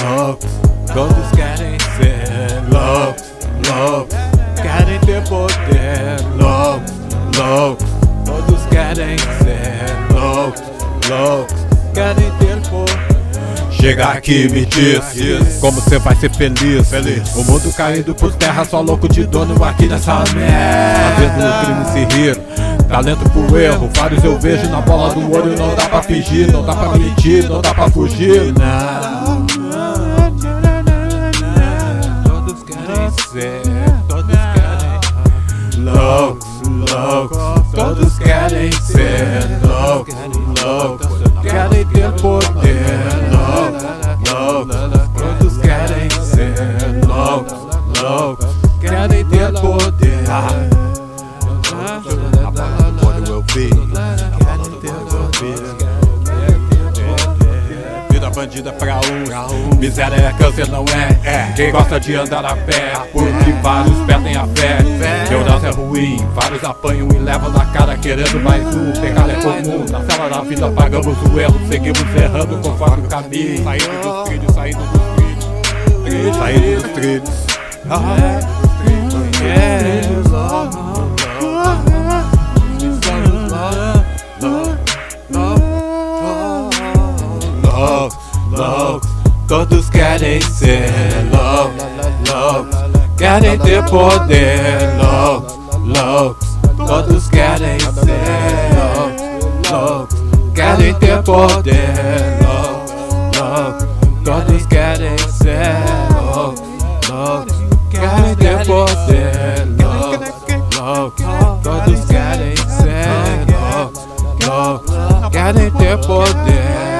loucos. Todos querem ser loucos, loucos. Querem ter poder, loucos, loucos. Todos querem ser loucos, loucos. Querem ter poder. Chega aqui e me diz como você vai ser feliz. O mundo caindo por terra, só louco de dono aqui nessa merda. Fazendo o crime se rir, talento pro erro. Vários eu vejo na bola do olho. Não dá pra fingir, não dá pra mentir, não dá pra fugir. Não. Todos querem ser, todos querem loucos, loucos. Todos querem ser loucos, loucos. Querem ter poder, loucos, loucos. Todos querem ser loucos, loucos. Querem ter poder. A bola do olho eu vi. Querem ter poder. Vida bandida pra um, miséria é câncer, não é. Quem gosta de andar a pé, porque vários perdem a fé. Ignorância é ruim, vários apanham e levam na cara querendo mais um. Pecado é comum, na cela da vida pagamos o erro. Seguimos errando conforme o caminho. Saindo dos trilhos, saindo dos trilhos, saindo dos trilhos. Loucos, todos querem ser loucos, loucos. Querem ter poder, loucos, loucos. Todos querem ser loucos, loucos. Querem ter poder, loucos, loucos. Todos querem ser loucos, loucos. Querem ter poder, loucos, loucos. Todos querem ser loucos, loucos. Querem ter poder.